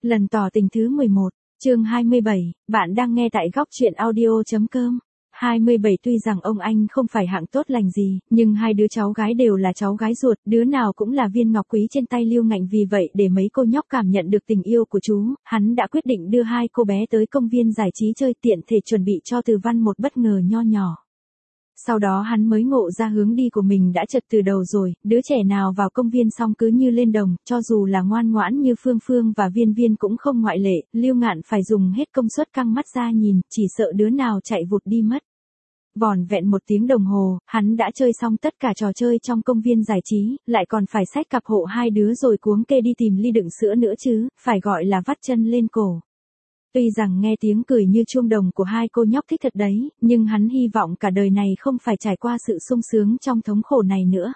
Lần tỏ tình thứ 11, chương 27, bạn đang nghe tại góc truyện audio.com. 27 Tuy rằng ông anh không phải hạng tốt lành gì, nhưng hai đứa cháu gái đều là cháu gái ruột, đứa nào cũng là viên ngọc quý trên tay Lưu Ngạnh, vì vậy để mấy cô nhóc cảm nhận được tình yêu của chú, hắn đã quyết định đưa hai cô bé tới công viên giải trí chơi, tiện thể chuẩn bị cho Từ Văn một bất ngờ nho nhỏ. Sau đó hắn mới ngộ ra hướng đi của mình đã chật từ đầu rồi, đứa trẻ nào vào công viên xong cứ như lên đồng, cho dù là ngoan ngoãn như Phương Phương và Viên Viên cũng không ngoại lệ, Lưu Ngạn phải dùng hết công suất căng mắt ra nhìn, chỉ sợ đứa nào chạy vụt đi mất. Vỏn vẹn 1 tiếng đồng hồ, hắn đã chơi xong tất cả trò chơi trong công viên giải trí, lại còn phải xách cặp hộ hai đứa rồi cuống kê đi tìm ly đựng sữa nữa chứ, phải gọi là vắt chân lên cổ. Tuy rằng nghe tiếng cười như chuông đồng của hai cô nhóc thích thật đấy, nhưng hắn hy vọng cả đời này không phải trải qua sự sung sướng trong thống khổ này nữa.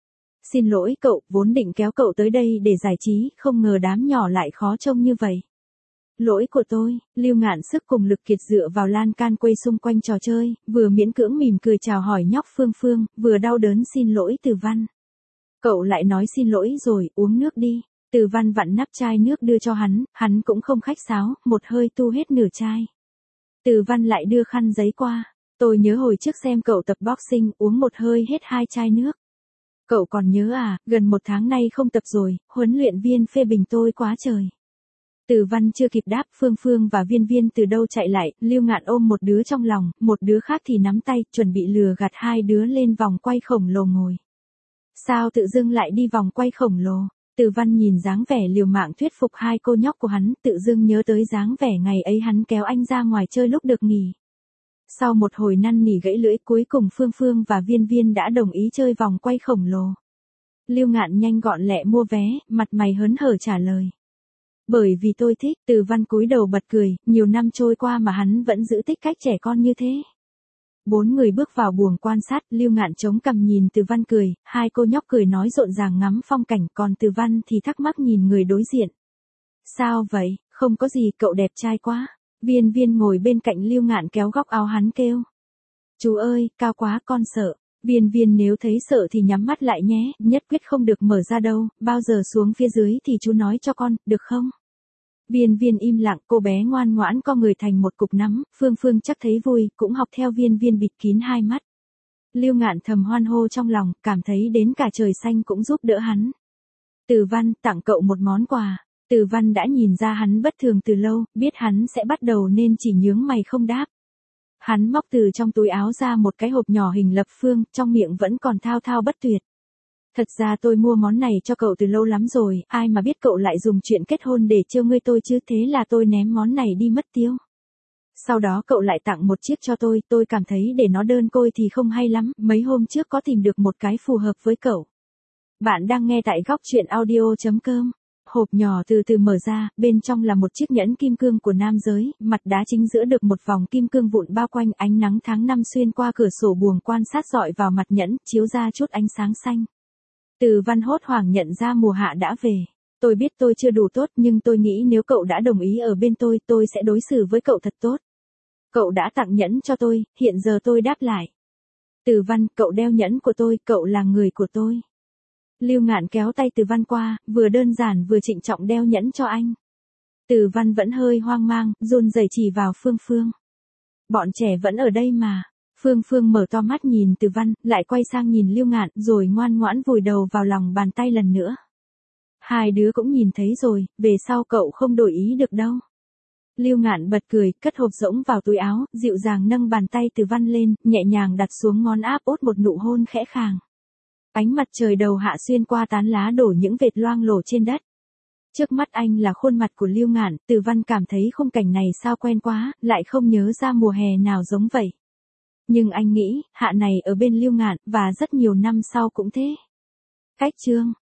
Xin lỗi cậu, vốn định kéo cậu tới đây để giải trí, không ngờ đám nhỏ lại khó trông như vậy. Lỗi của tôi, Lưu Ngạn sức cùng lực kiệt dựa vào lan can quay xung quanh trò chơi, vừa miễn cưỡng mỉm cười chào hỏi nhóc Phương Phương, vừa đau đớn xin lỗi Từ Văn. Cậu lại nói xin lỗi rồi, uống nước đi. Từ Văn vặn nắp chai nước đưa cho hắn cũng không khách sáo, một hơi tu hết nửa chai. Từ Văn lại đưa khăn giấy qua, tôi nhớ hồi trước xem cậu tập boxing, uống một hơi hết 2 chai nước. Cậu còn nhớ à, gần 1 tháng nay không tập rồi, huấn luyện viên phê bình tôi quá trời. Từ Văn chưa kịp đáp, Phương Phương và Viên Viên từ đâu chạy lại, Lưu Ngạn ôm một đứa trong lòng, một đứa khác thì nắm tay, chuẩn bị lừa gạt hai đứa lên vòng quay khổng lồ ngồi. Sao tự dưng lại đi vòng quay khổng lồ? Từ Văn nhìn dáng vẻ liều mạng thuyết phục hai cô nhóc của hắn, tự dưng nhớ tới dáng vẻ ngày ấy hắn kéo anh ra ngoài chơi lúc được nghỉ. Sau một hồi năn nỉ gãy lưỡi, cuối cùng Phương Phương và Viên Viên đã đồng ý chơi vòng quay khổng lồ. Lưu Ngạn nhanh gọn lẹ mua vé, mặt mày hớn hở trả lời. Bởi vì tôi thích. Từ Văn cúi đầu bật cười, nhiều năm trôi qua mà hắn vẫn giữ tích cách trẻ con như thế. 4 người bước vào buồng quan sát, Lưu Ngạn chống cằm nhìn Từ Văn cười, hai cô nhóc cười nói rộn ràng ngắm phong cảnh, còn Từ Văn thì thắc mắc nhìn người đối diện. Sao vậy, không có gì, cậu đẹp trai quá. Viên Viên ngồi bên cạnh Lưu Ngạn kéo góc áo hắn kêu. Chú ơi, cao quá con sợ. Viên Viên nếu thấy sợ thì nhắm mắt lại nhé, nhất quyết không được mở ra đâu, bao giờ xuống phía dưới thì chú nói cho con, được không? Viên Viên im lặng, cô bé ngoan ngoãn co người thành một cục nắm, Phương Phương chắc thấy vui, cũng học theo Viên Viên bịt kín hai mắt. Lưu Ngạn thầm hoan hô trong lòng, cảm thấy đến cả trời xanh cũng giúp đỡ hắn. Từ Văn, tặng cậu một món quà. Từ Văn đã nhìn ra hắn bất thường từ lâu, biết hắn sẽ bắt đầu nên chỉ nhướng mày không đáp. Hắn móc từ trong túi áo ra một cái hộp nhỏ hình lập phương, trong miệng vẫn còn thao thao bất tuyệt. Thật ra tôi mua món này cho cậu từ lâu lắm rồi, ai mà biết cậu lại dùng chuyện kết hôn để trêu ngươi tôi chứ, thế là tôi ném món này đi mất tiêu. Sau đó cậu lại tặng một chiếc cho tôi cảm thấy để nó đơn côi thì không hay lắm, mấy hôm trước có tìm được một cái phù hợp với cậu. Bạn đang nghe tại góc truyện audio.com. Hộp nhỏ từ từ mở ra, bên trong là một chiếc nhẫn kim cương của nam giới, mặt đá chính giữa được một vòng kim cương vụn bao quanh, ánh nắng tháng 5 xuyên qua cửa sổ buồng quan sát rọi vào mặt nhẫn, chiếu ra chút ánh sáng xanh. Từ Văn hốt hoảng nhận ra mùa hạ đã về. Tôi biết tôi chưa đủ tốt, nhưng tôi nghĩ nếu cậu đã đồng ý ở bên tôi sẽ đối xử với cậu thật tốt. Cậu đã tặng nhẫn cho tôi, hiện giờ tôi đáp lại. Từ Văn, cậu đeo nhẫn của tôi, cậu là người của tôi. Lưu Ngạn kéo tay Từ Văn qua, vừa đơn giản vừa trịnh trọng đeo nhẫn cho anh. Từ Văn vẫn hơi hoang mang, run rẩy chỉ vào Phương Phương. Bọn trẻ vẫn ở đây mà. Phương Phương mở to mắt nhìn Từ Văn, lại quay sang nhìn Lưu Ngạn, rồi ngoan ngoãn vùi đầu vào lòng bàn tay lần nữa. Hai đứa cũng nhìn thấy rồi, về sau cậu không đổi ý được đâu. Lưu Ngạn bật cười, cất hộp rỗng vào túi áo, dịu dàng nâng bàn tay Từ Văn lên, nhẹ nhàng đặt xuống ngón áp út một nụ hôn khẽ khàng. Ánh mặt trời đầu hạ xuyên qua tán lá đổ những vệt loang lổ trên đất. Trước mắt anh là khuôn mặt của Lưu Ngạn, Từ Văn cảm thấy khung cảnh này sao quen quá, lại không nhớ ra mùa hè nào giống vậy. Nhưng anh nghĩ, hạ này ở bên Lưu Ngạn, và rất nhiều năm sau cũng thế. Cách chương.